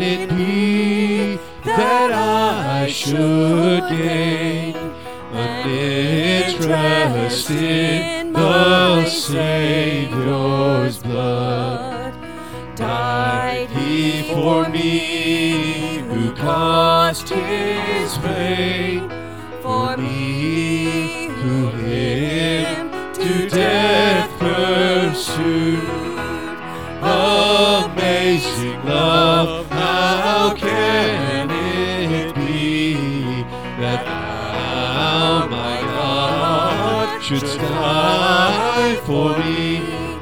it be that I should gain amid trust in the Savior's blood? Died he for me who caused his pain, for me who him to death pursued. Amazing love, how can it be that thou, my God, shouldst die for me?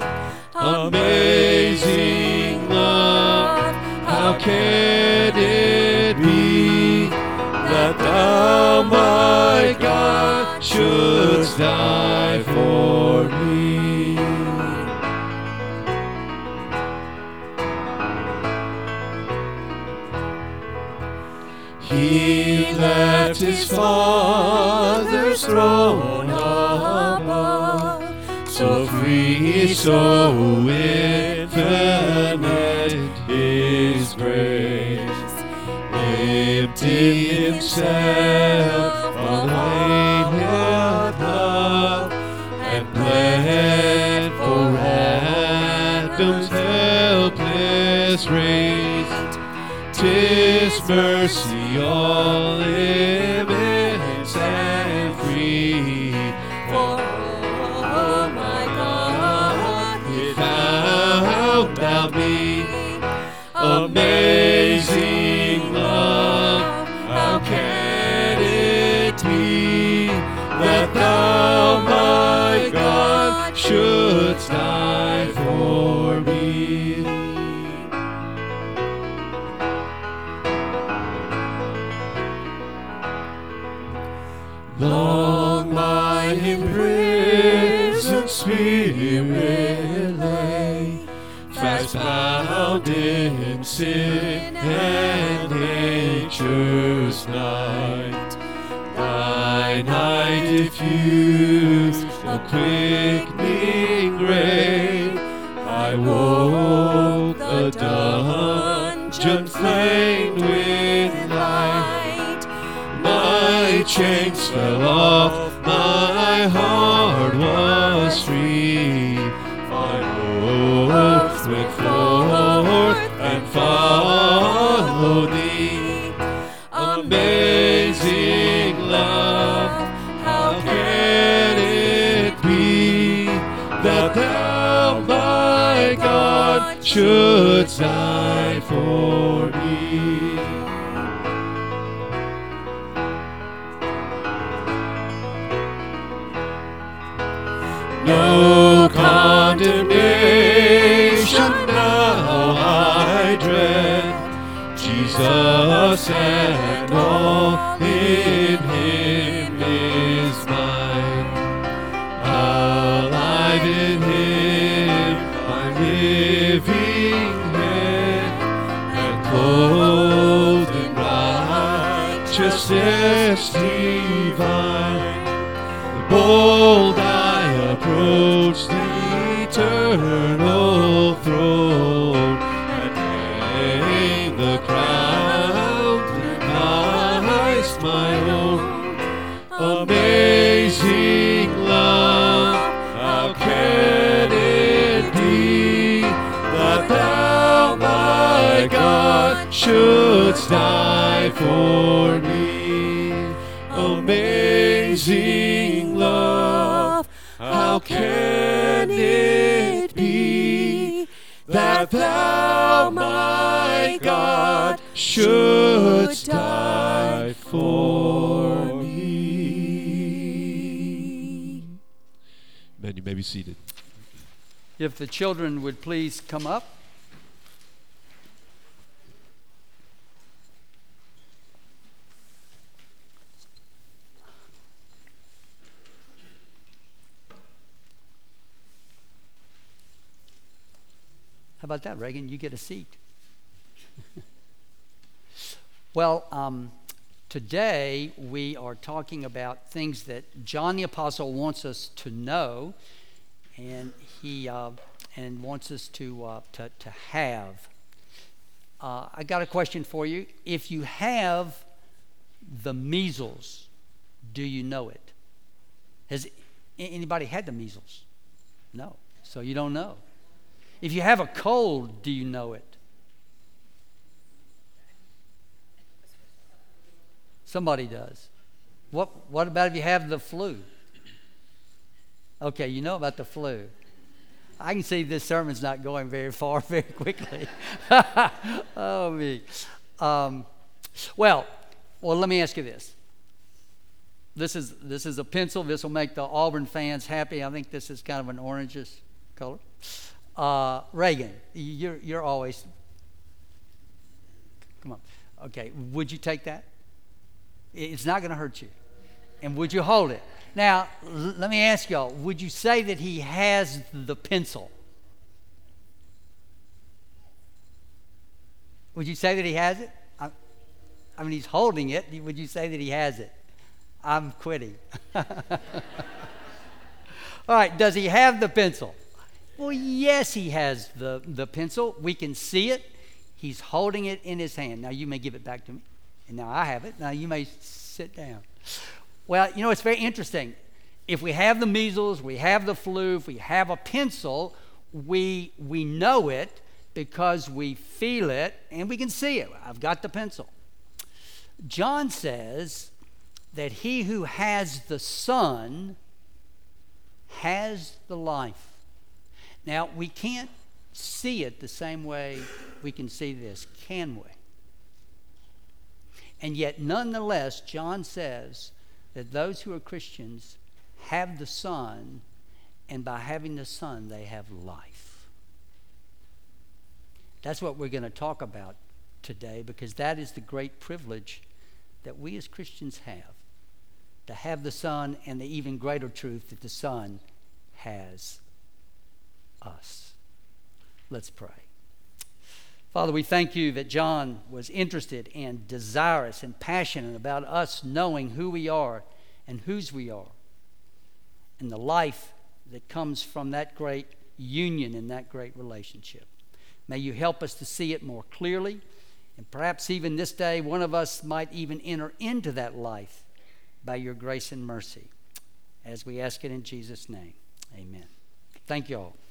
Amazing love, how can it be that thou, my God, shouldst die for me? He left his Father's throne above, so free, so infinite his grace. Emptied himself of weighted love, and bled for Adam's helpless race. 'Tis mercy all immense and free, for oh my God, it found thou me. Amazing love, how can it be that thou, my God, shouldst die for me? Long my imprisoned spirit lay, fast bound in sin and nature's night. Thy night diffused a quickening ray. I woke, the dungeon flamed with light. My chains fell off, my heart was free. My hope went forth and followed thee. Amazing love, how can it be that thou, my God, shouldst die for me? No condemnation now I dread, Jesus and all in him is mine. Alive in him, my living head, and clothed in righteousness divine. The bold approach the eternal throne, and hang the crown Christ my own. Amazing love, how can it be that thou, my God, shouldst die for me? Amazing love, how can it be that thou, my God, shouldst die for me? Amen. You may be seated. If the children would please come up. How about that, Reagan? You get a seat. Well, today we are talking about things that John the Apostle wants us to know, and he wants us to have. I got a question for you. If you have the measles, do you know it? Has anybody had the measles? No. So you don't know. If you have a cold, do you know it? Somebody does. What about if you have the flu? Okay, you know about the flu. I can see this sermon's not going very far very quickly. Oh, me. Well, let me ask you this. This is a pencil. This will make the Auburn fans happy. I think this is kind of an orangish color. Reagan, you're always. Come on. Okay, would you take that? It's not going to hurt you. And would you hold it? Now, let me ask y'all, would you say that he has the pencil? Would you say that he has it? I mean, he's holding it. Would you say that he has it? I'm quitting. All right, does he have the pencil? Well, yes, he has the pencil. We can see it. He's holding it in his hand. Now, you may give it back to me. And now I have it. Now, you may sit down. Well, you know, it's very interesting. If we have the measles, we have the flu, if we have a pencil, we know it because we feel it and we can see it. I've got the pencil. John says that he who has the Son has the life. Now, we can't see it the same way we can see this, can we? And yet, nonetheless, John says that those who are Christians have the Son, and by having the Son, they have life. That's what we're going to talk about today, because that is the great privilege that we as Christians have, to have the Son, and the even greater truth that the Son has us. Let's pray. Father, we thank you that John was interested and desirous and passionate about us knowing who we are and whose we are, and the life that comes from that great union and that great relationship. May you help us to see it more clearly, and perhaps even this day one of us might even enter into that life by your grace and mercy. As we ask it in Jesus' name, amen. Thank you all.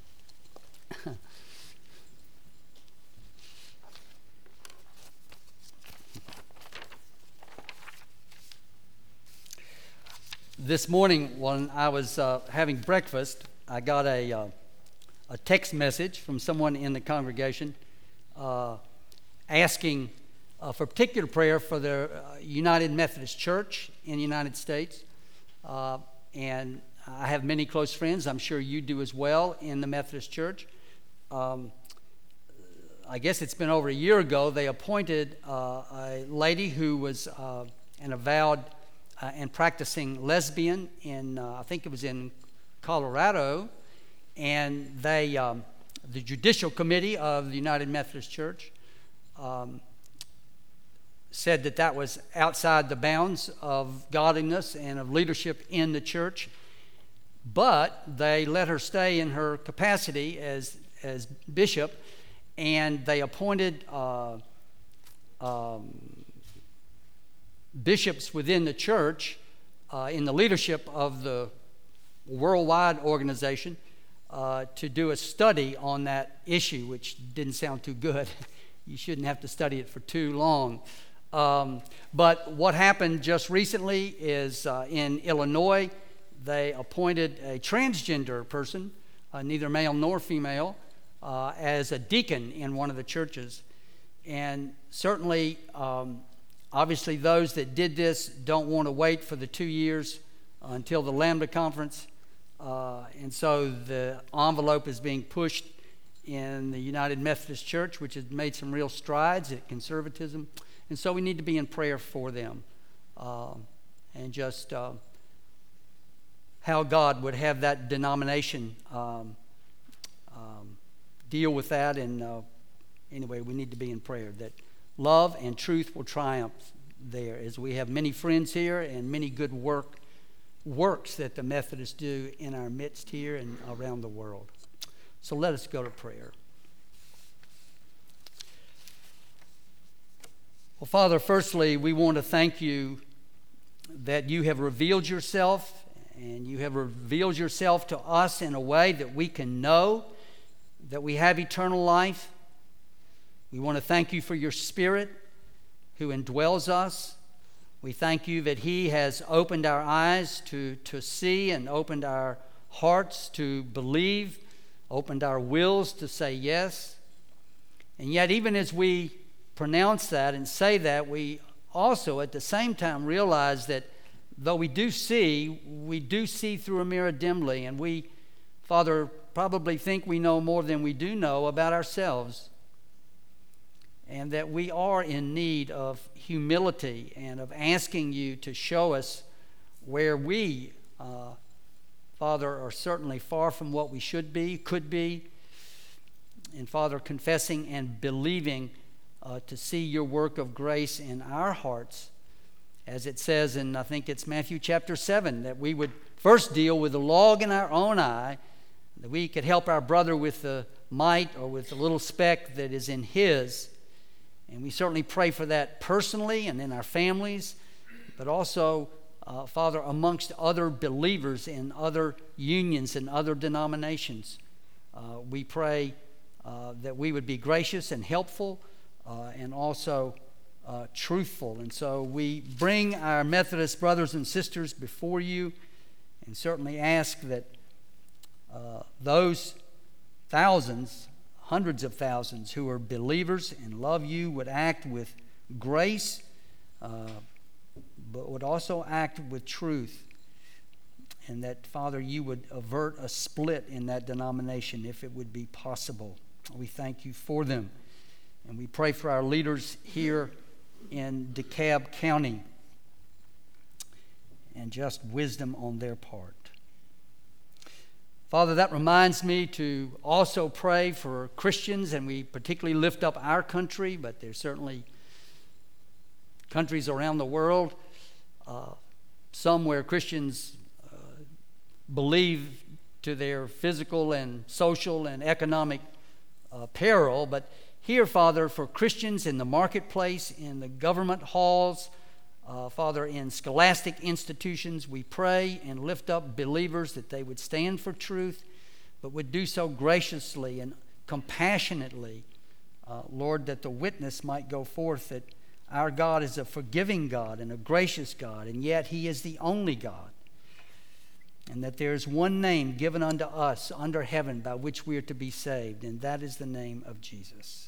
This morning when I was having breakfast, I got a text message from someone in the congregation asking for particular prayer for the United Methodist Church in the United States. And I have many close friends, I'm sure you do as well, in the Methodist Church. I guess it's been over a year ago, they appointed a lady who was an avowed and practicing lesbian in, I think it was in Colorado, and they, the Judicial Committee of the United Methodist Church said that that was outside the bounds of godliness and of leadership in the church, but they let her stay in her capacity as bishop, and they appointed bishops within the church in the leadership of the worldwide organization to do a study on that issue, which didn't sound too good. You shouldn't have to study it for too long. But what happened just recently is in Illinois, they appointed a transgender person, neither male nor female, as a deacon in one of the churches. And certainly, obviously, those that did this don't want to wait for the 2 years until the Lambda Conference. And so the envelope is being pushed in the United Methodist Church, which has made some real strides at conservatism. And so we need to be in prayer for them and just how God would have that denomination deal with that. And anyway, we need to be in prayer that love and truth will triumph there, as we have many friends here and many good works that the Methodists do in our midst here and around the world. So let us go to prayer. Well, Father, firstly, we want to thank you that you have revealed yourself, and you have revealed yourself to us in a way that we can know that we have eternal life. We want to thank you for your Spirit who indwells us. We thank you that he has opened our eyes to see and opened our hearts to believe, opened our wills to say yes. And yet, even as we pronounce that and say that, we also at the same time realize that though we do see through a mirror dimly, and we, Father, probably think we know more than we do know about ourselves, and that we are in need of humility and of asking you to show us where we, Father, are certainly far from what we should be, could be, and Father, confessing and believing to see your work of grace in our hearts, as it says in, I think it's Matthew chapter 7, that we would first deal with the log in our own eye, that we could help our brother with the mite or with the little speck that is in his. And we certainly pray for that personally and in our families, but also, Father, amongst other believers in other unions and other denominations. We pray that we would be gracious and helpful and also truthful. And so we bring our Methodist brothers and sisters before you and certainly ask that those thousands, hundreds of thousands who are believers and love you would act with grace, but would also act with truth. And that, Father, you would avert a split in that denomination if it would be possible. We thank you for them. And we pray for our leaders here in DeKalb County and just wisdom on their part. Father, that reminds me to also pray for Christians, and we particularly lift up our country, but there's certainly countries around the world, some where Christians believe to their physical and social and economic peril, but here, Father, for Christians in the marketplace, in the government halls, Father, in scholastic institutions, we pray and lift up believers that they would stand for truth, but would do so graciously and compassionately. Lord, that the witness might go forth that our God is a forgiving God and a gracious God, and yet he is the only God. And that there is one name given unto us under heaven by which we are to be saved, and that is the name of Jesus.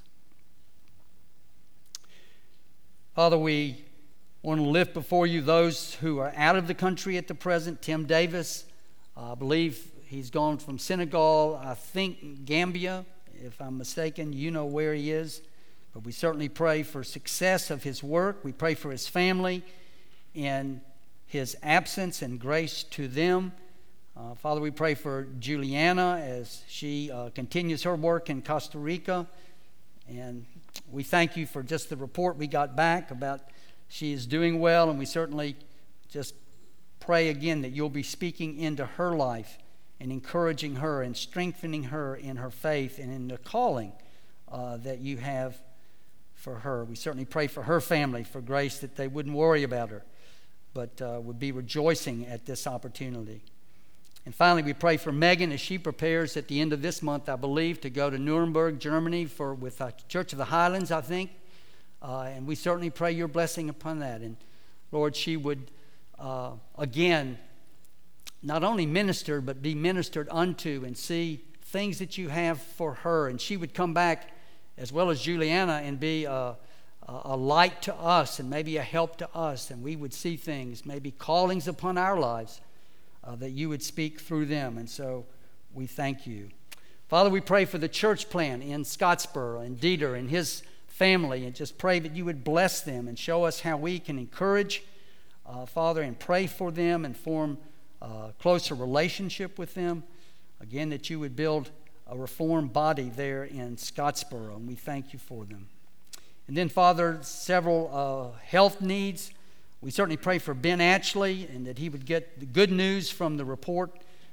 Father, we want to lift before you those who are out of the country at the present. Tim Davis, I believe he's gone from Senegal, I think Gambia, if I'm mistaken. You know where he is. But we certainly pray for success of his work. We pray for his family in his absence and grace to them. Father, we pray for Juliana as she continues her work in Costa Rica. And we thank you for just the report we got back about she is doing well, and we certainly just pray again that you'll be speaking into her life and encouraging her and strengthening her in her faith and in the calling that you have for her. We certainly pray for her family, for grace, that they wouldn't worry about her, but would be rejoicing at this opportunity. And finally, we pray for Megan as she prepares at the end of this month, I believe, to go to Nuremberg, Germany with Church of the Highlands, I think. And we certainly pray your blessing upon that. And Lord, she would, again, not only minister, but be ministered unto and see things that you have for her. And she would come back, as well as Juliana, and be a light to us and maybe a help to us. And we would see things, maybe callings upon our lives, that you would speak through them. And so we thank you. Father, we pray for the church plant in Scottsboro and Dieter and his family, and just pray that you would bless them and show us how we can encourage, Father, and pray for them and form a closer relationship with them. Again, that you would build a reformed body there in Scottsboro, and we thank you for them. And then, Father, several health needs. We certainly pray for Ben Atchley, and that he would get the good news from the report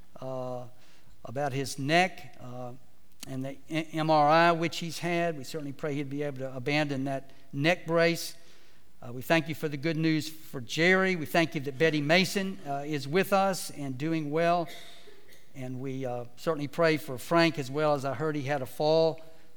about his neck and the MRI which he's had. We certainly pray he'd be able to abandon that neck brace. We thank you for the good news for Jerry. We thank you that Betty Mason is with us and doing well. And we certainly pray for Frank as well, as I heard he had a fall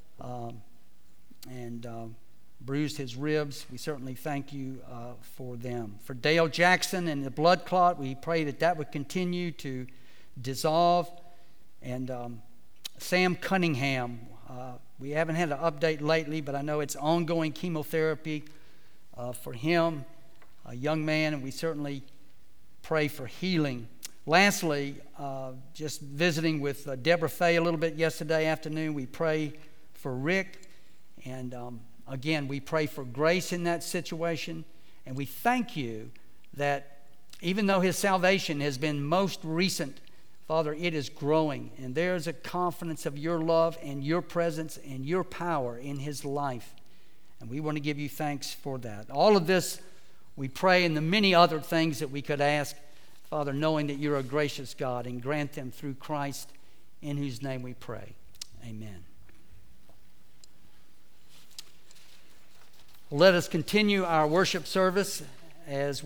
and bruised his ribs. We certainly thank you for them. For Dale Jackson and the blood clot, we pray that that would continue to dissolve. And Sam Cunningham, we haven't had an update lately, but I know it's ongoing chemotherapy for him, a young man, and we certainly pray for healing. Lastly, just visiting with Deborah Fay a little bit yesterday afternoon, we pray for Rick, and again, we pray for grace in that situation, and we thank you that even though his salvation has been most recent, Father, it is growing, and there's a confidence of your love and your presence and your power in his life, and we want to give you thanks for that. All of this we pray, and the many other things that we could ask, Father, knowing that you're a gracious God, and grant them through Christ, in whose name we pray. Amen. Let us continue our worship service as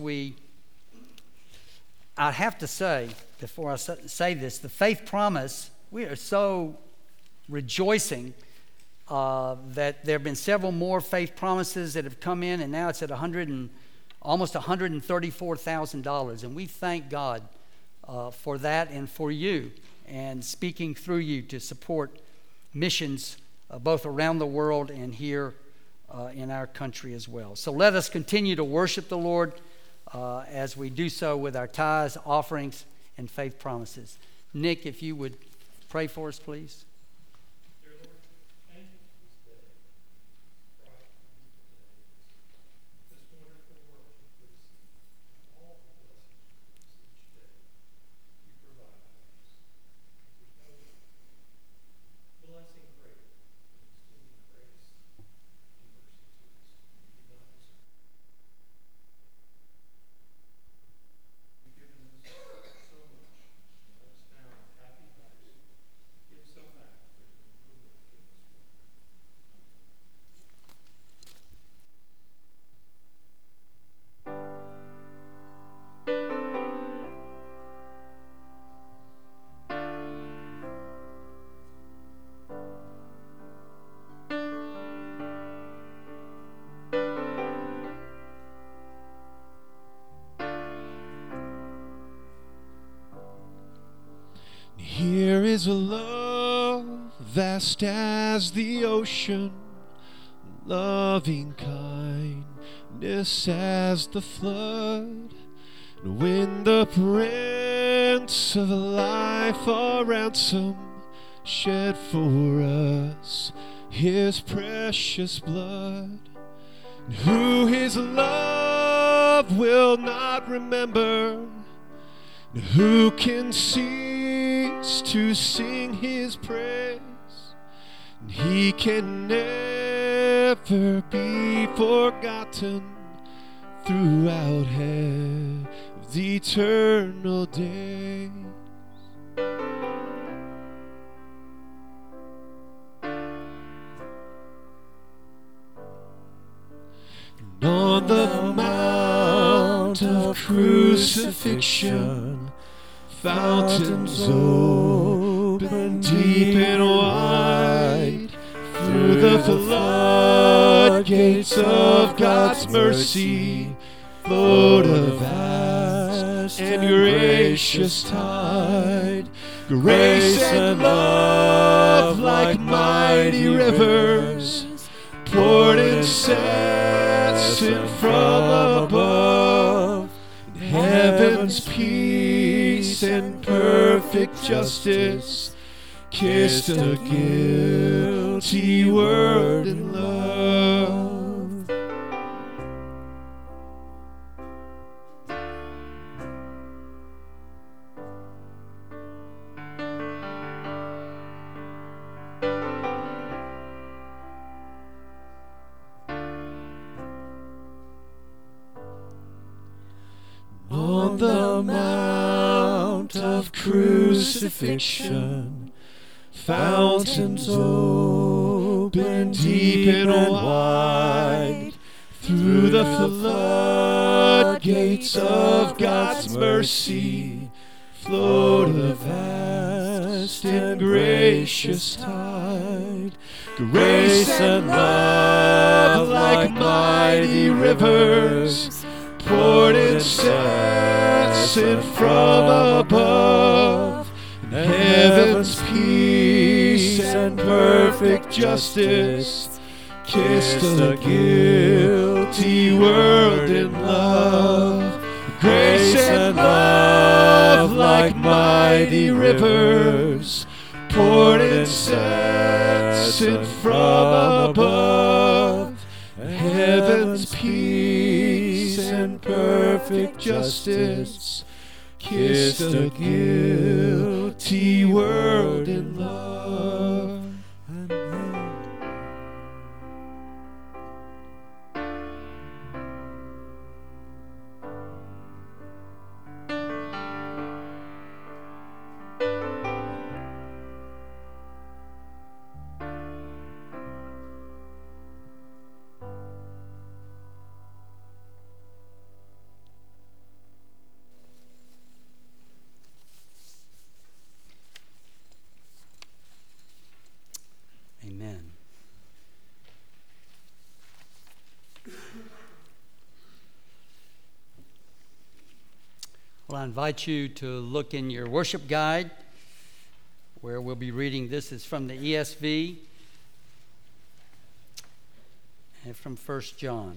I have to say, before I say this, the Faith Promise, we are so rejoicing that there have been several more Faith Promises that have come in, and now it's at almost $134,000. And we thank God for that and for you, and speaking through you to support missions both around the world and here in our country as well. So let us continue to worship the Lord as we do so with our tithes, offerings, and faith promises. Nick, if you would pray for us, please. Dear Lord, thank you for this day. Right, this wonderful work of this, all the blessings each day you provide us. There's no blessing greater than extending grace and mercy to us. We do not deserve. You've given us so much. Let us now, with happy hearts, give some back for whom you will give us more. Here is a love vast as the ocean, loving kindness as the flood. And when the Prince of life our ransom shed for us his precious blood, and who his love will not remember, and who can cease to sing his praise, and he can never be forgotten throughout the eternal days. And on the mount of crucifixion, fountains open deep and wide, through the floodgates of God's mercy flowed a vast and gracious tide. Grace and love like mighty rivers poured incessant from above. Heaven's peace and perfect justice kissed a guilty world in love. On the mount of crucifixion, fountains open deep and wide, Through the floodgates of God's mercy flowed a vast and gracious tide. Grace and love like mighty rivers poured incessant from above. Heaven's peace and perfect justice kissed the guilty world in love. Grace and love like mighty rivers poured incessant from above. Heaven's peace and perfect justice kissed the guilty world in love. Amen. Well, I invite you to look in your worship guide where we'll be reading. This is from the ESV and from 1 John.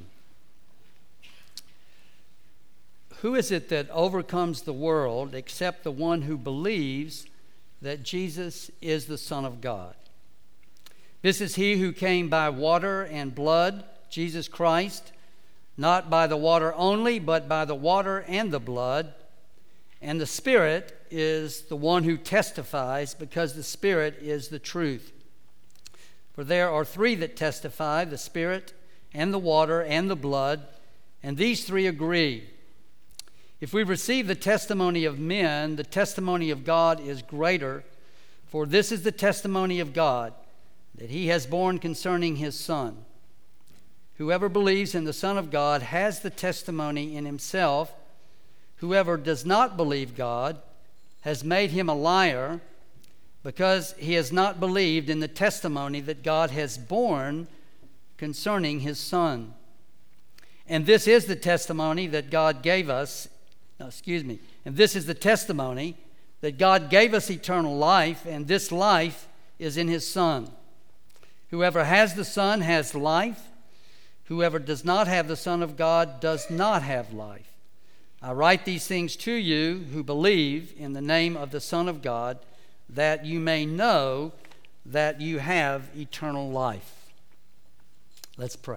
Who is it that overcomes the world except the one who believes that Jesus is the Son of God? This is he who came by water and blood, Jesus Christ, not by the water only, but by the water and the blood. And the Spirit is the one who testifies, because the Spirit is the truth. For there are three that testify, the Spirit and the water and the blood, and these three agree. If we receive the testimony of men, the testimony of God is greater, for this is the testimony of God, that he has borne concerning his Son. Whoever believes in the Son of God has the testimony in himself. Whoever does not believe God has made him a liar, because he has not believed in the testimony that God has borne concerning his Son. And this is the testimony that God gave us. And this is the testimony that God gave us eternal life, and this life is in his Son. Whoever has the Son has life. Whoever does not have the Son of God does not have life. I write these things to you who believe in the name of the Son of God, that you may know that you have eternal life. Let's pray.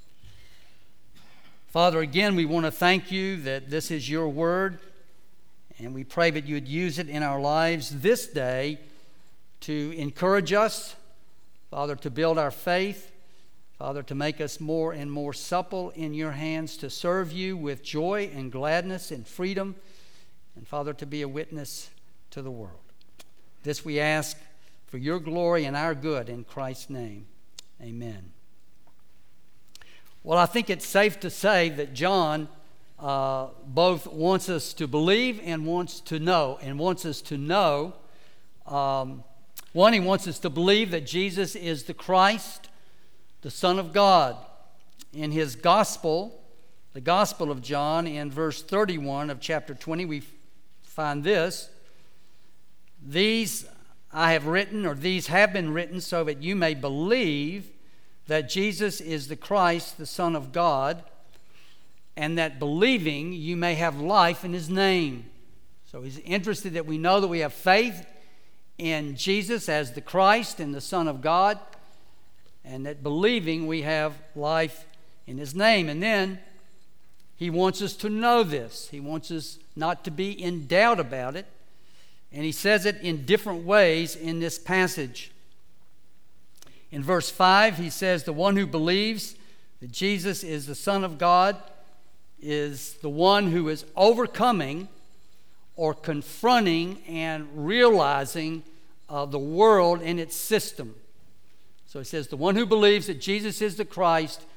Father, again, we want to thank you that this is your word, and we pray that you would use it in our lives this day to encourage us, Father, to build our faith, Father, to make us more and more supple in your hands, to serve you with joy and gladness and freedom, and Father, to be a witness to the world. This we ask for your glory and our good in Christ's name. Amen. Well, I think it's safe to say that John both wants us to believe and wants to know. And wants us to know, one, he wants us to believe that Jesus is the Christ, the Son of God. In his gospel, the Gospel of John, in verse 31 of chapter 20, we find this: these I have written, or these have been written, so that you may believe that Jesus is the Christ, the Son of God, and that believing you may have life in his name. So he's interested that we know that we have faith in Jesus as the Christ and the Son of God, and that believing we have life in his name. And then he wants us to know this. He wants us not to be in doubt about it. And he says it in different ways in this passage. In verse 5, he says, the one who believes that Jesus is the Son of God is the one who is overcoming or confronting and realizing the world and its system. So he says, the one who believes that Jesus is the Christ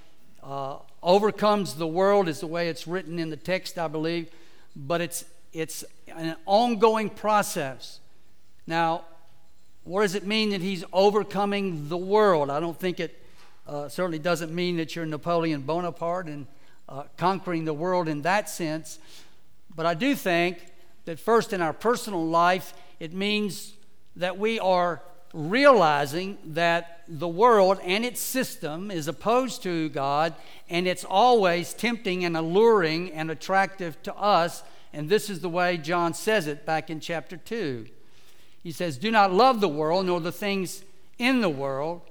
overcomes the world is the way it's written in the text, I believe. But it's an ongoing process. Now, what does it mean that he's overcoming the world? I don't think it certainly doesn't mean that you're Napoleon Bonaparte and conquering the world in that sense. But I do think that first in our personal life, it means that we are realizing that the world and its system is opposed to God, and it's always tempting and alluring and attractive to us. And this is the way John says it back in chapter 2. He says, "Do not love the world, nor the things in the world.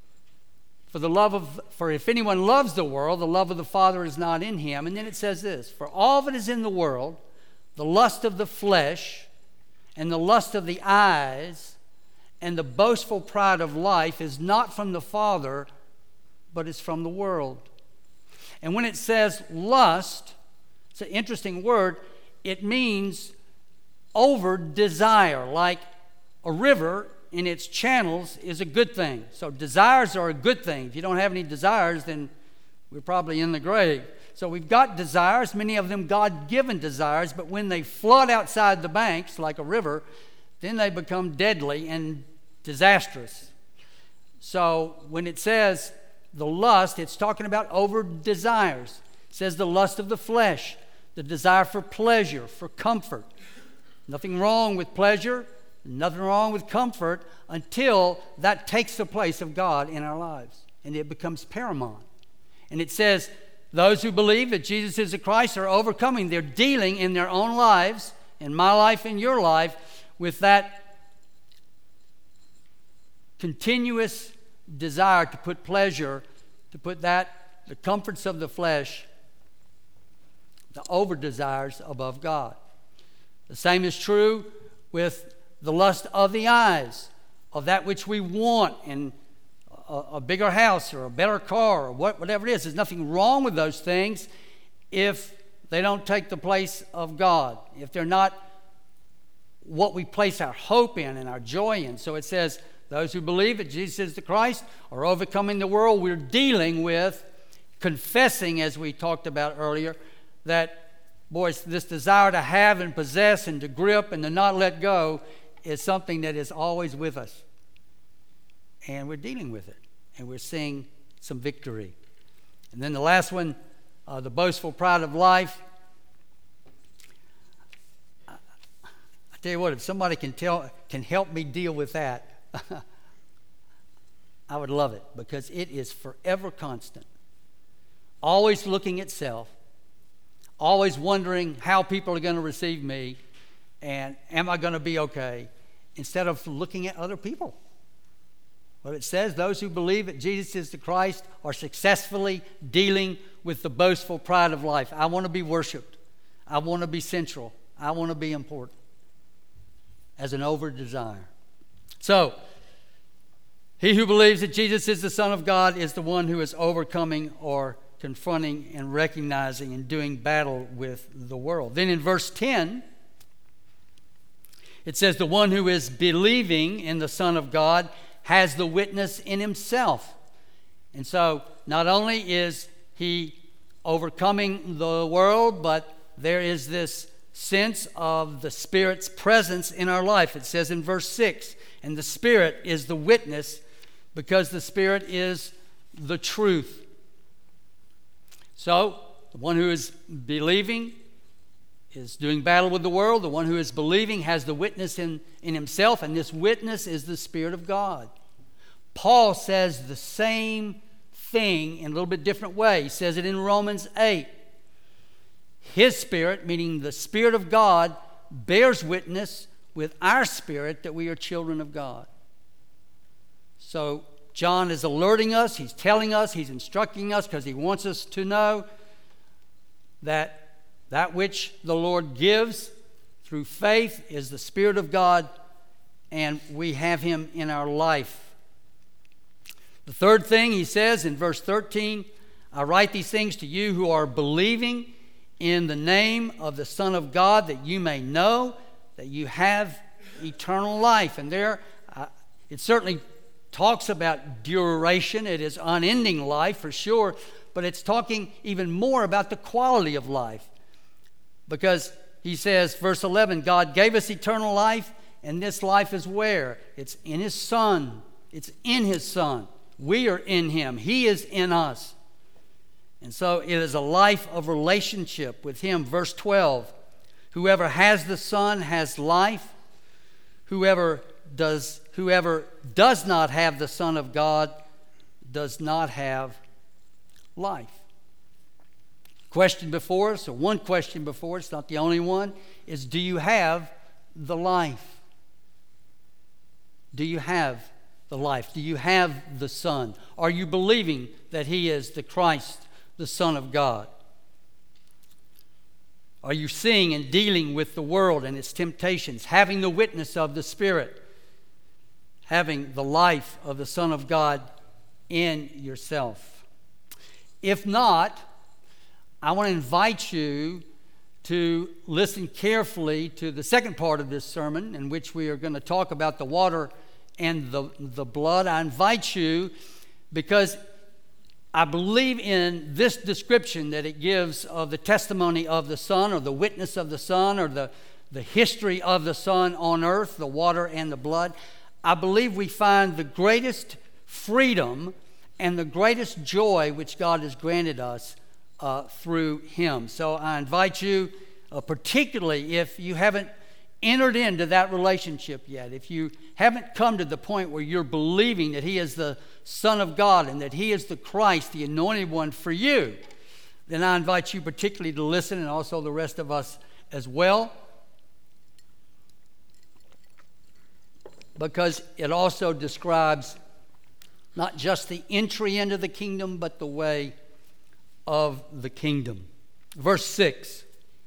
For if anyone loves the world, the love of the Father is not in him." And then it says this, "For all that is in the world, the lust of the flesh, and the lust of the eyes, and the boastful pride of life is not from the Father, but is from the world." And when it says lust, it's an interesting word. It means over desire, like a river in its channels is a good thing. So desires are a good thing. If you don't have any desires, then we're probably in the grave. So we've got desires, many of them God-given desires, but when they flood outside the banks like a river, then they become deadly and disastrous. So when it says the lust, it's talking about over desires. It says the lust of the flesh, the desire for pleasure, for comfort. Nothing wrong with pleasure, nothing wrong with comfort until that takes the place of God in our lives and it becomes paramount. And it says those who believe that Jesus is the Christ are overcoming. They're dealing in their own lives, in my life, in your life, with that continuous desire to put pleasure, to put the comforts of the flesh, the over desires above God. The same is true with the lust of the eyes, of that which we want, and a bigger house or a better car or whatever it is. There's nothing wrong with those things if they don't take the place of God, if they're not what we place our hope in and our joy in. So it says, those who believe that Jesus is the Christ are overcoming the world. We're dealing with confessing, as we talked about earlier, that, boys, this desire to have and possess and to grip and to not let go is something that is always with us. And we're dealing with it. And we're seeing some victory. And then the last one, the boastful pride of life. I tell you what, if somebody can help me deal with that, I would love it, because it is forever constant. Always looking at self, always wondering how people are going to receive me, and am I going to be okay, instead of looking at other people. Well, it says those who believe that Jesus is the Christ are successfully dealing with the boastful pride of life. I want to be worshiped. I want to be central. I want to be important, as an over desire. So, he who believes that Jesus is the Son of God is the one who is overcoming or confronting and recognizing and doing battle with the world. Then in verse 10, it says, the one who is believing in the Son of God has the witness in himself. And so, not only is he overcoming the world, but there is this sense of the Spirit's presence in our life. It says in verse 6, and the Spirit is the witness, because the Spirit is the truth. So, the one who is believing is doing battle with the world. The one who is believing has the witness in himself, and this witness is the Spirit of God. Paul says the same thing in a little bit different way. He says it in Romans 8. His Spirit, meaning the Spirit of God, bears witness with our spirit that we are children of God. So John is alerting us, he's telling us, he's instructing us, because he wants us to know that which the Lord gives through faith is the Spirit of God, and we have him in our life. The third thing he says in verse 13, I write these things to you who are believing in the name of the Son of God, that you may know that you have eternal life. And there, it certainly talks about duration. It is unending life for sure. but it's talking even more about the quality of life. Because he says, verse 11, God gave us eternal life, and this life is where? It's in His Son. It's in His Son. We are in Him. He is in us. And so it is a life of relationship with Him. Verse 12, whoever has the Son has life. Whoever does not have the Son of God does not have life. Question before us, or one question before us, not the only one, is do you have the life? Do you have the life? Do you have the Son? Are you believing that He is the Christ, the Son of God? Are you seeing and dealing with the world and its temptations, having the witness of the Spirit, having the life of the Son of God in yourself? If not, I want to invite you to listen carefully to the second part of this sermon, in which we are going to talk about the water and the blood. I invite you because I believe in this description that it gives of the testimony of the Son, or the witness of the Son, or the history of the Son on earth, the water and the blood. I believe we find the greatest freedom and the greatest joy which God has granted us through Him. So I invite you, particularly if you haven't entered into that relationship yet, if you haven't come to the point where you're believing that He is the Son of God and that He is the Christ, the anointed one for you, then I invite you particularly to listen, and also the rest of us as well, because it also describes not just the entry into the kingdom, but the way of the kingdom. Verse 6.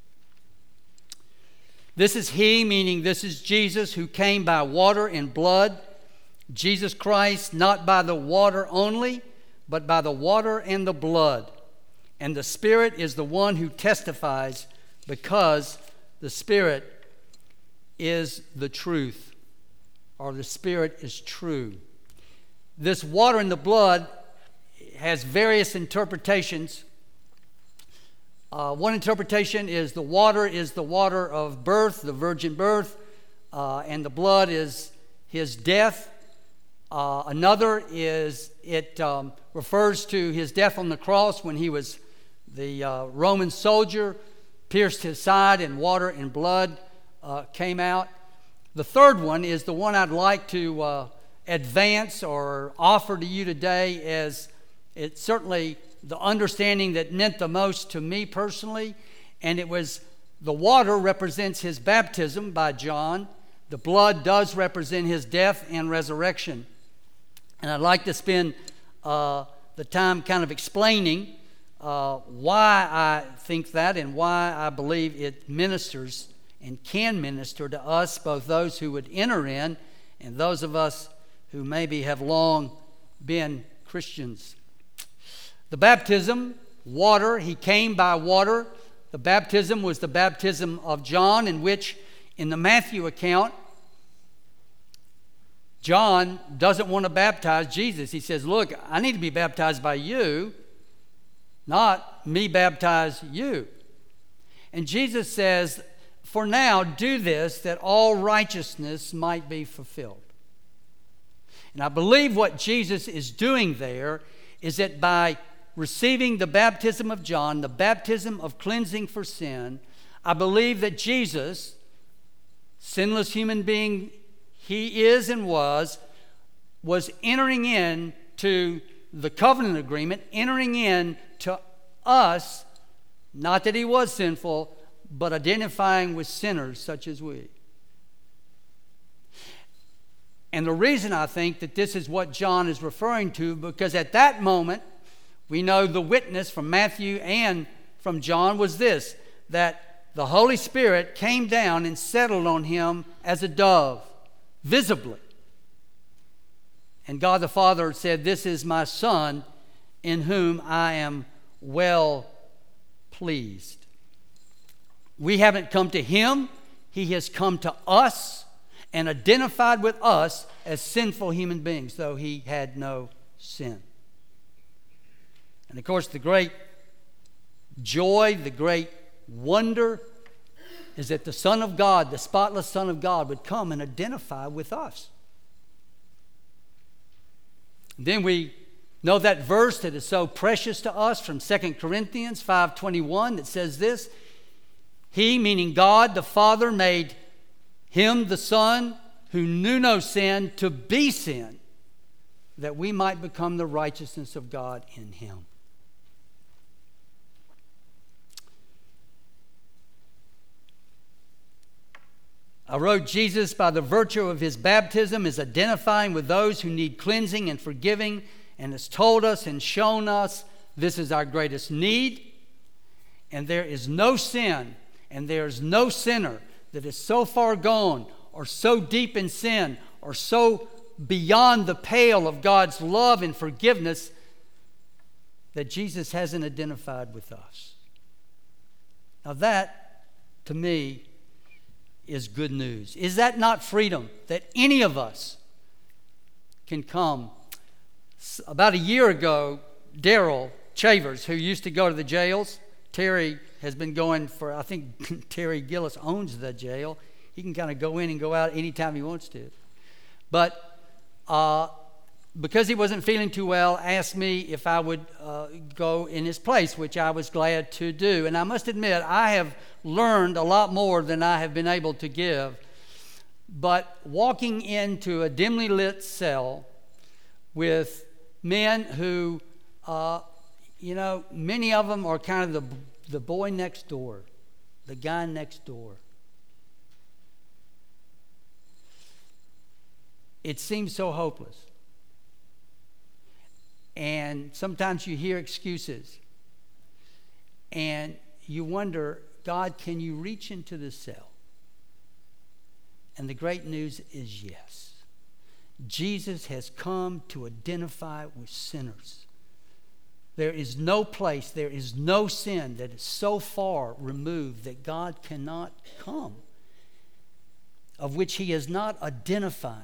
This is He, meaning this is Jesus, who came by water and blood. Jesus Christ, not by the water only, but by the water and the blood. And the Spirit is the one who testifies, because the Spirit is the truth, or the Spirit is true. This water and the blood has various interpretations. One interpretation is the water of birth, the virgin birth, and the blood is His death. Another is it refers to His death on the cross when He was the Roman soldier, pierced His side, and water and blood came out. The third one is the one I'd like to advance or offer to you today, as it's certainly the understanding that meant the most to me personally, and it was the water represents His baptism by John. The blood does represent His death and resurrection. And I'd like to spend the time kind of explaining why I think that, and why I believe it ministers and can minister to us, both those who would enter in and those of us who maybe have long been Christians. The baptism, water, He came by water. The baptism was the baptism of John, in which, in the Matthew account, John doesn't want to baptize Jesus. He says, look, I need to be baptized by you, not me baptize you. And Jesus says, for now, do this, that all righteousness might be fulfilled. And I believe what Jesus is doing there is that by receiving the baptism of John, the baptism of cleansing for sin, I believe that Jesus, sinless human being He is and was entering into the covenant agreement, entering in to us, not that He was sinful, but identifying with sinners such as we. And the reason I think that this is what John is referring to, because at that moment, we know the witness from Matthew and from John was this, that the Holy Spirit came down and settled on Him as a dove, visibly. And God the Father said, this is my Son, in whom I am well pleased. We haven't come to Him. He has come to us and identified with us as sinful human beings, though He had no sin. And of course, the great joy, the great wonder is that the Son of God, the spotless Son of God, would come and identify with us. Then we know that verse that is so precious to us from 2 Corinthians 5:21 that says this: He, meaning God the Father, made him, the Son, who knew no sin, to be sin, that we might become the righteousness of God in him. I wrote, Jesus, by the virtue of his baptism, is identifying with those who need cleansing and forgiving, and has told us and shown us this is our greatest need. And there is no sin, and there is no sinner that is so far gone or so deep in sin or so beyond the pale of God's love and forgiveness that Jesus hasn't identified with us. Now that, to me, is good news. Is that not freedom? That any of us can come. About a year ago, Daryl Chavers, who used to go to the jails, Terry has been going for, I think Terry Gillis owns the jail. He can kind of go in and go out anytime he wants to. But because he wasn't feeling too well, asked me if I would go in his place, which I was glad to do. And I must admit, I have learned a lot more than I have been able to give. But walking into a dimly lit cell with men who, many of them are kind of the boy next door, the guy next door. It seems so hopeless. And sometimes you hear excuses. And you wonder, God, can you reach into the cell? And the great news is yes. Jesus has come to identify with sinners. There is no place, there is no sin that is so far removed that God cannot come, of which he has not identified,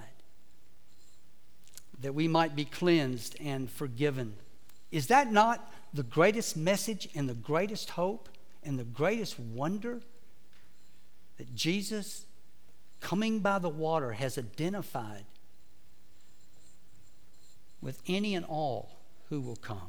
that we might be cleansed and forgiven. Is that not the greatest message and the greatest hope and the greatest wonder? That Jesus, coming by the water, has identified with any and all who will come.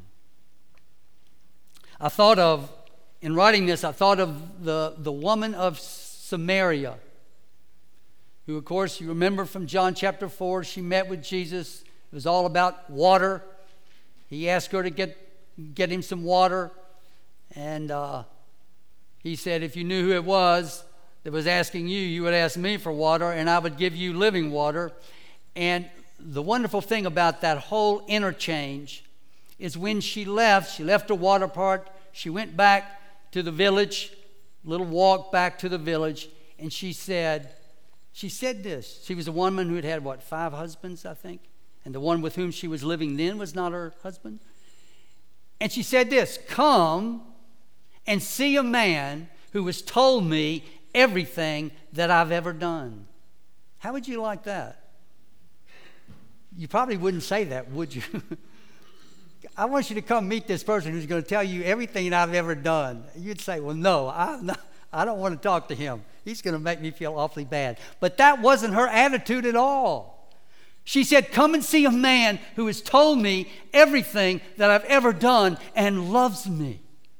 In writing this, I thought of the woman of Samaria, who, of course, you remember from John chapter 4, she met with Jesus. It was all about water. He asked her to get him some water. And he said, if you knew who it was that was asking you, you would ask me for water, and I would give you living water. And the wonderful thing about that whole interchange is when she left the water part, she went back to the village, little walk back to the village, and she said this. She was a woman who had 5 husbands, I think? And the one with whom she was living then was not her husband. And she said this: come and see a man who has told me everything that I've ever done. How would you like that? You probably wouldn't say that, would you? I want you to come meet this person who's going to tell you everything I've ever done. You'd say, well, no, I don't want to talk to him. He's going to make me feel awfully bad. But that wasn't her attitude at all. She said, come and see a man who has told me everything that I've ever done and loves me.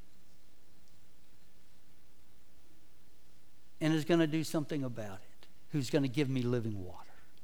And is going to do something about it. Who's going to give me living water.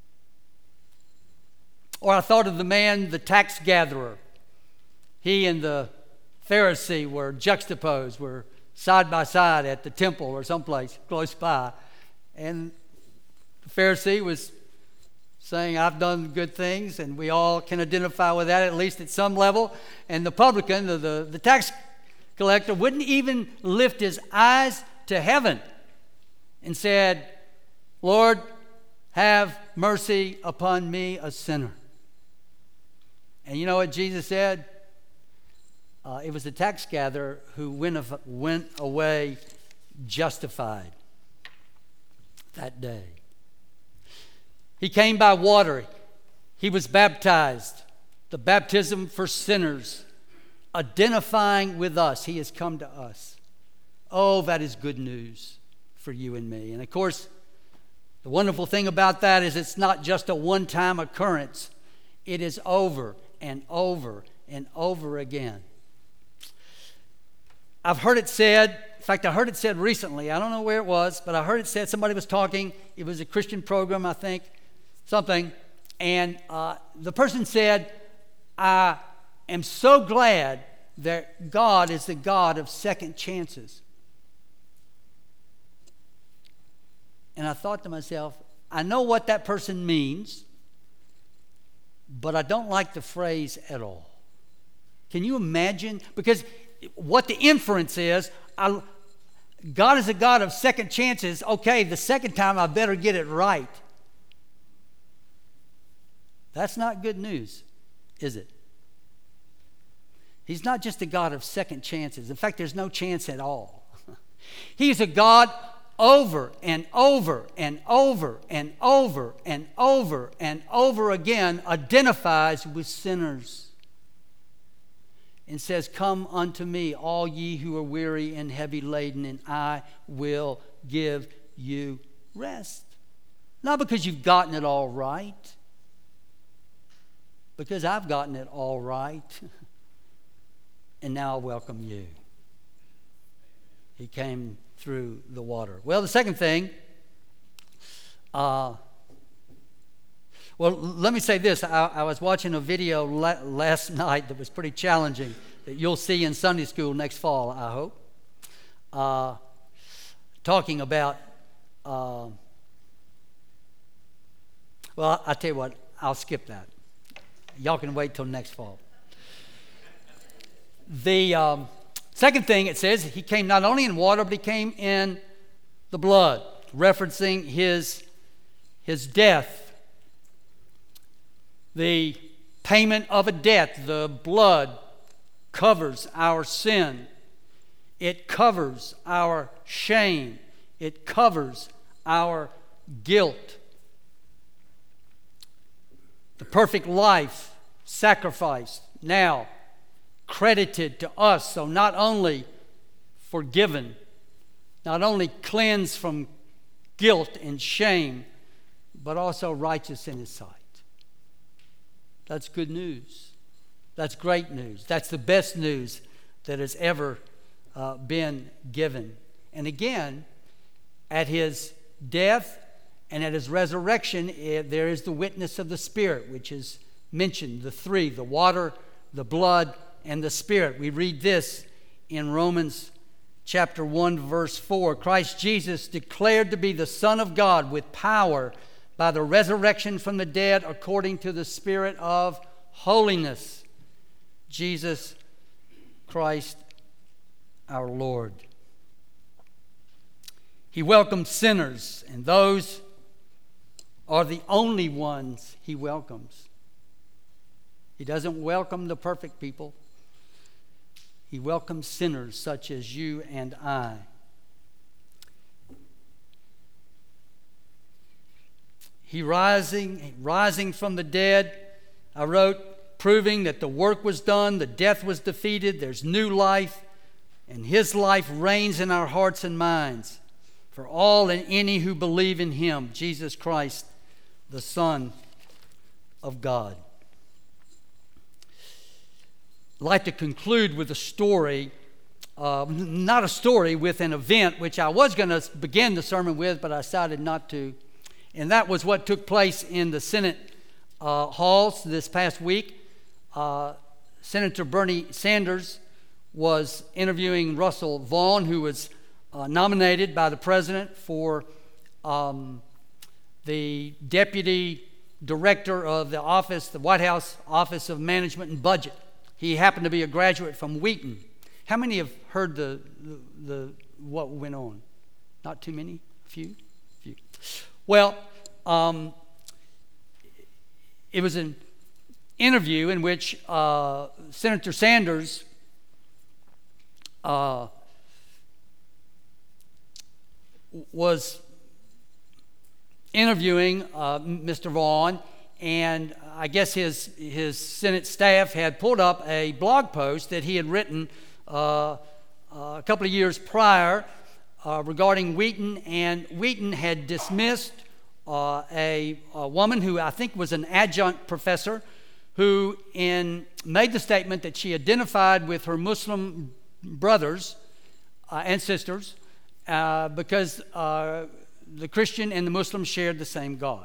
Or I thought of the man, the tax gatherer. He and the Pharisee were juxtaposed, were side by side at the temple or someplace close by. And the Pharisee was saying, I've done good things, and we all can identify with that, at least at some level. And the publican, the tax collector, wouldn't even lift his eyes to heaven and said, Lord, have mercy upon me, a sinner. And you know what Jesus said? It was the tax gatherer who went away justified that day. He came by water. He was baptized. The baptism for sinners. identifying with us. He has come to us. Oh, that is good news for you and me. And of course, the wonderful thing about that is it's not just a one-time occurrence. It is over and over and over again. I've heard it said, in fact, I heard it said recently. I don't know where it was, but I heard it said, somebody was talking. It was a Christian program, I think, something. And the person said, I am so glad that God is the God of second chances. And I thought to myself, I know what that person means, but I don't like the phrase at all. Can you imagine? Because what the inference is, God is a God of second chances. Okay, the second time I better get it right. That's not good news, is it? He's not just a God of second chances. In fact, there's no chance at all. He's a God over and over and over and over and over and over again identifies with sinners and says, come unto me, all ye who are weary and heavy laden, and I will give you rest. Not because you've gotten it all right, because I've gotten it all right, and now I welcome you. He came through the water. Well, the second thing, well, let me say this. I was watching a video last night that was pretty challenging that you'll see in Sunday school next fall, I hope, talking about, well, I'll tell you what, I'll skip that. Y'all can wait till next fall. The second thing it says, he came not only in water, but he came in the blood, referencing his death. The payment of a debt, the blood covers our sin. It covers our shame. It covers our guilt. The perfect life sacrificed, now credited to us, so not only forgiven, not only cleansed from guilt and shame, but also righteous in His sight. That's good news. That's great news. That's the best news that has ever been given. And again, at His death and at His resurrection, there is the witness of the Spirit, which is mentioned, the three, the water, the blood, and the Spirit. We read this in Romans chapter 1, verse 4. Christ Jesus declared to be the Son of God with power by the resurrection from the dead according to the Spirit of holiness. Jesus Christ our Lord. He welcomes sinners, and those are the only ones He welcomes. He doesn't welcome the perfect people. He welcomes sinners such as you and I. He rising from the dead, I wrote, proving that the work was done, the death was defeated, there's new life, and His life reigns in our hearts and minds for all and any who believe in Him, Jesus Christ, the Son of God. I'd like to conclude with a story, not a story, with an event which I was going to begin the sermon with, but I decided not to. And that was what took place in the Senate halls this past week. Senator Bernie Sanders was interviewing Russell Vaughn, who was nominated by the president for the deputy director of the office, the White House Office of Management and Budget. He happened to be a graduate from Wheaton. How many have heard the what went on? Not too many? A few? Well, it was an interview in which Senator Sanders was interviewing Mr. Vaughn, and I guess his Senate staff had pulled up a blog post that he had written a couple of years prior regarding Wheaton, and Wheaton had dismissed a woman who I think was an adjunct professor who made the statement that she identified with her Muslim brothers and sisters because the Christian and the Muslim shared the same God.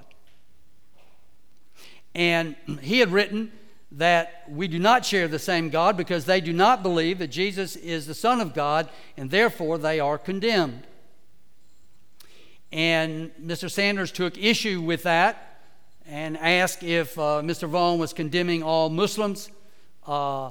And he had written that we do not share the same God because they do not believe that Jesus is the Son of God, and therefore they are condemned. And Mr. Sanders took issue with that and asked if Mr. Vaughn was condemning all Muslims. I'm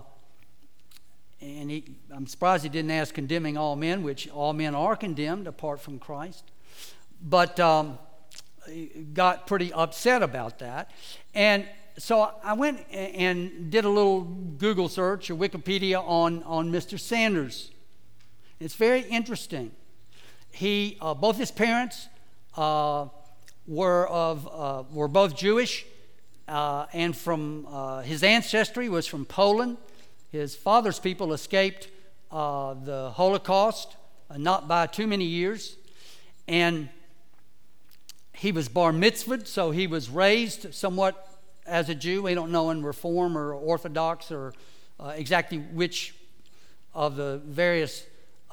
surprised he didn't ask condemning all men, which all men are condemned apart from Christ. But he got pretty upset about that. And so I went and did a little Google search or Wikipedia on Mr. Sanders. It's very interesting. Both his parents were both Jewish, and from his ancestry was from Poland. His father's people escaped the Holocaust, not by too many years, and he was bar mitzvahed, so he was raised somewhat as a Jew. We don't know in Reform or Orthodox or exactly which of the various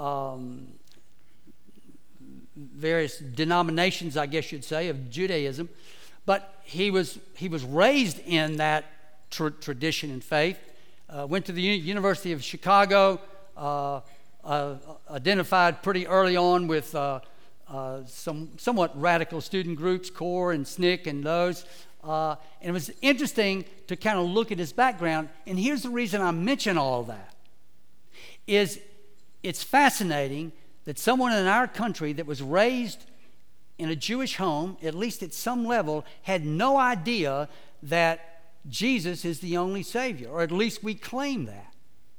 denominations, I guess you'd say, of Judaism. But he was raised in that tradition and faith. Went to the University of Chicago, identified pretty early on with some somewhat radical student groups, CORE and SNCC and those. And it was interesting to kind of look at his background. And here's the reason I mention all of that. It's fascinating that someone in our country that was raised in a Jewish home, at least at some level, had no idea that Jesus is the only Savior, or at least we claim that.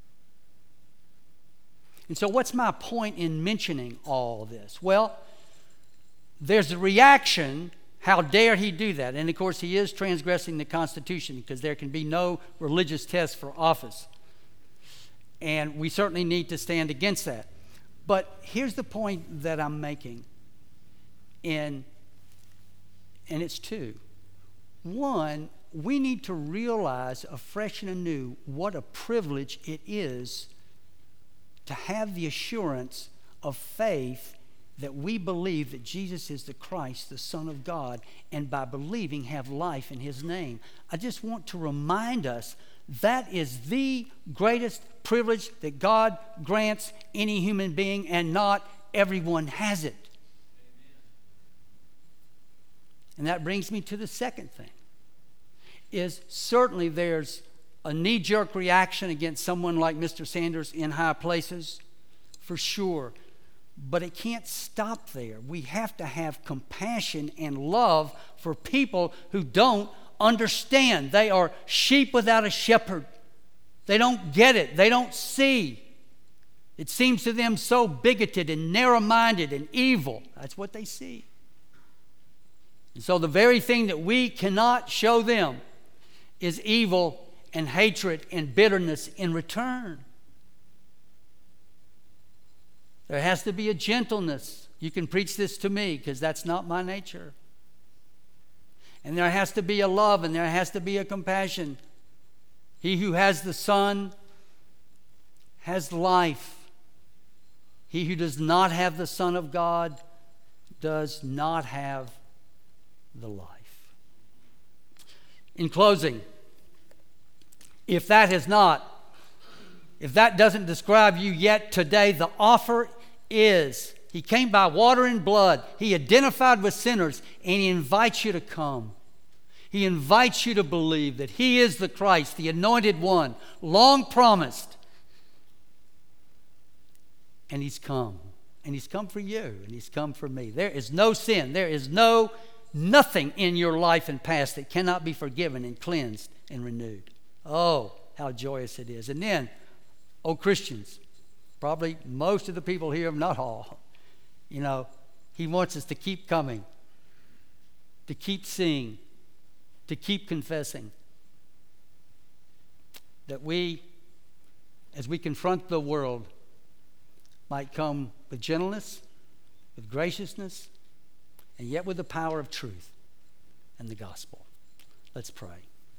And so what's my point in mentioning all this? Well, there's a reaction. How dare he do that? And of course, he is transgressing the Constitution because there can be no religious test for office. And we certainly need to stand against that. But here's the point that I'm making. And it's two. One, we need to realize afresh and anew what a privilege it is to have the assurance of faith that we believe that Jesus is the Christ, the Son of God, and by believing have life in His name. I just want to remind us that is the greatest privilege that God grants any human being, and not everyone has it. And that brings me to the second thing, is certainly there's a knee-jerk reaction against someone like Mr. Sanders in high places, for sure. But it can't stop there. We have to have compassion and love for people who don't understand. They are sheep without a shepherd. They don't get it. They don't see. It seems to them so bigoted and narrow-minded and evil. That's what they see. And so the very thing that we cannot show them is evil and hatred and bitterness in return. There has to be a gentleness. You can preach this to me because that's not my nature. And there has to be a love, and there has to be a compassion. He who has the Son has life. He who does not have the Son of God does not have the life. In closing, if that doesn't describe you yet today, the offer is, He came by water and blood. He identified with sinners, and He invites you to come. He invites you to believe that He is the Christ, the Anointed One, long promised. And He's come. And He's come for you, and He's come for me. There is no sin. There is nothing in your life and past that cannot be forgiven and cleansed and renewed. Oh, how joyous it is. And then, Christians, probably most of the people here, if not all, He wants us to keep coming, to keep seeing, to keep confessing, that we, as we confront the world, might come with gentleness, with graciousness, and yet with the power of truth and the gospel. Let's pray.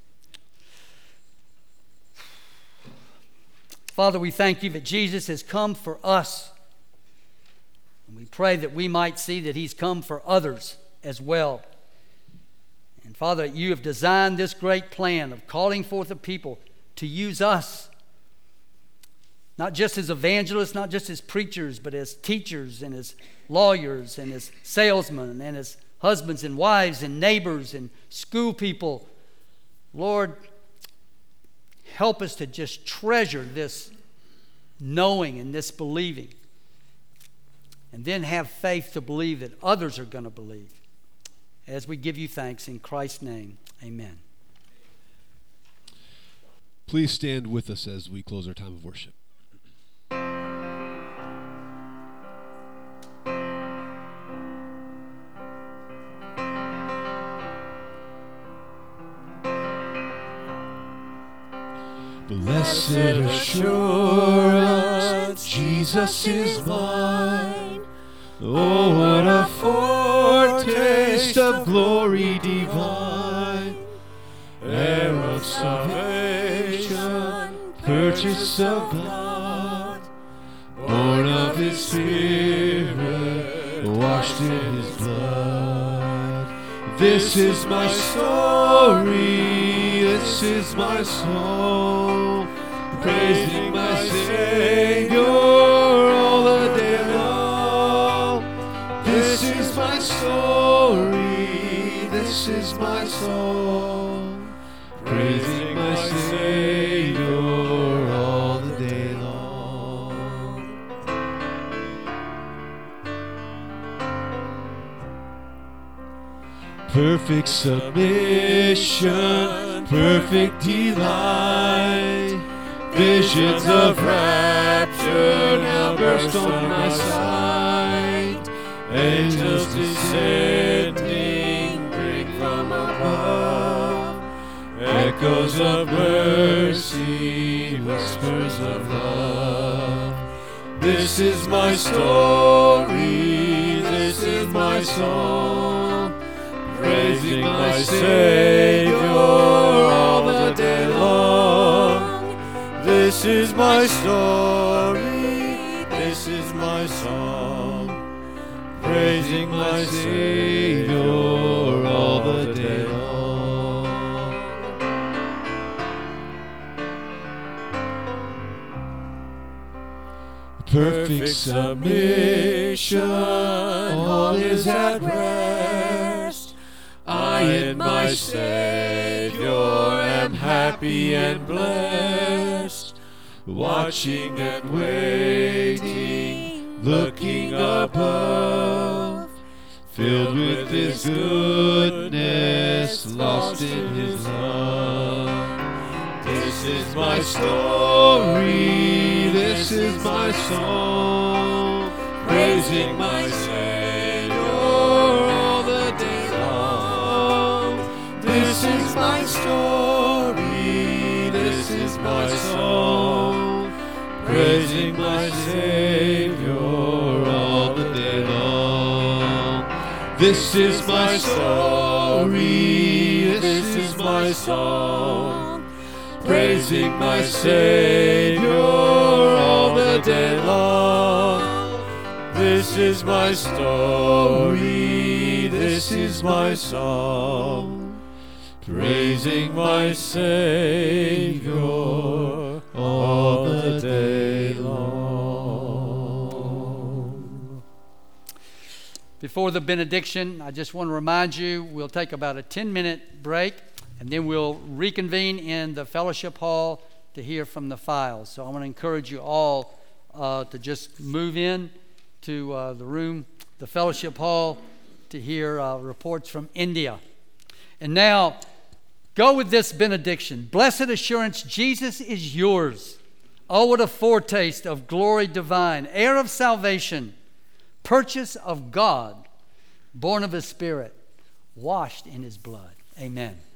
Father, we thank you that Jesus has come for us. And we pray that we might see that he's come for others as well. And Father, you have designed this great plan of calling forth a people to use us, not just as evangelists, not just as preachers, but as teachers and as lawyers and as salesmen and as husbands and wives and neighbors and school people. Lord, help us to just treasure this knowing and this believing, and then have faith to believe that others are going to believe. As we give you thanks in Christ's name, amen. Please stand with us as we close our time of worship. Blessed assurance, Jesus is mine. Oh, what a foretaste of glory divine, heir of salvation, purchase of God, born of his Spirit, washed in his blood. This is my story, this is my song, praising my Savior all the day long. This is my story, this is my song, praising my Savior all the day long. Perfect submission, perfect delight, visions of rapture now burst on my sight. Angels descending bring from above, echoes of mercy, whispers of love. This is my story, this is my song, praising my Savior all the day long. This is my story, this is my song, praising my Savior all the day long. Perfect submission, all is at rest. I in my Savior am happy and blessed, watching and waiting, looking above, filled with his goodness, lost in his love. This is my story, this is my song, praising my Savior all the day long. This is my story, this is my song, praising my Savior all the day long. This is my story, this is my song, praising my Savior all the day long. This is my story, this is my song, praising my Savior all the day long. Before the benediction, I just want to remind you, we'll take about a 10-minute break, and then we'll reconvene in the fellowship hall to hear from the files. So I want to encourage you all to just move in to the room, the fellowship hall, to hear reports from India. And now, go with this benediction. Blessed assurance, Jesus is yours. Oh, what a foretaste of glory divine, heir of salvation, purchase of God, born of his Spirit, washed in his blood. Amen.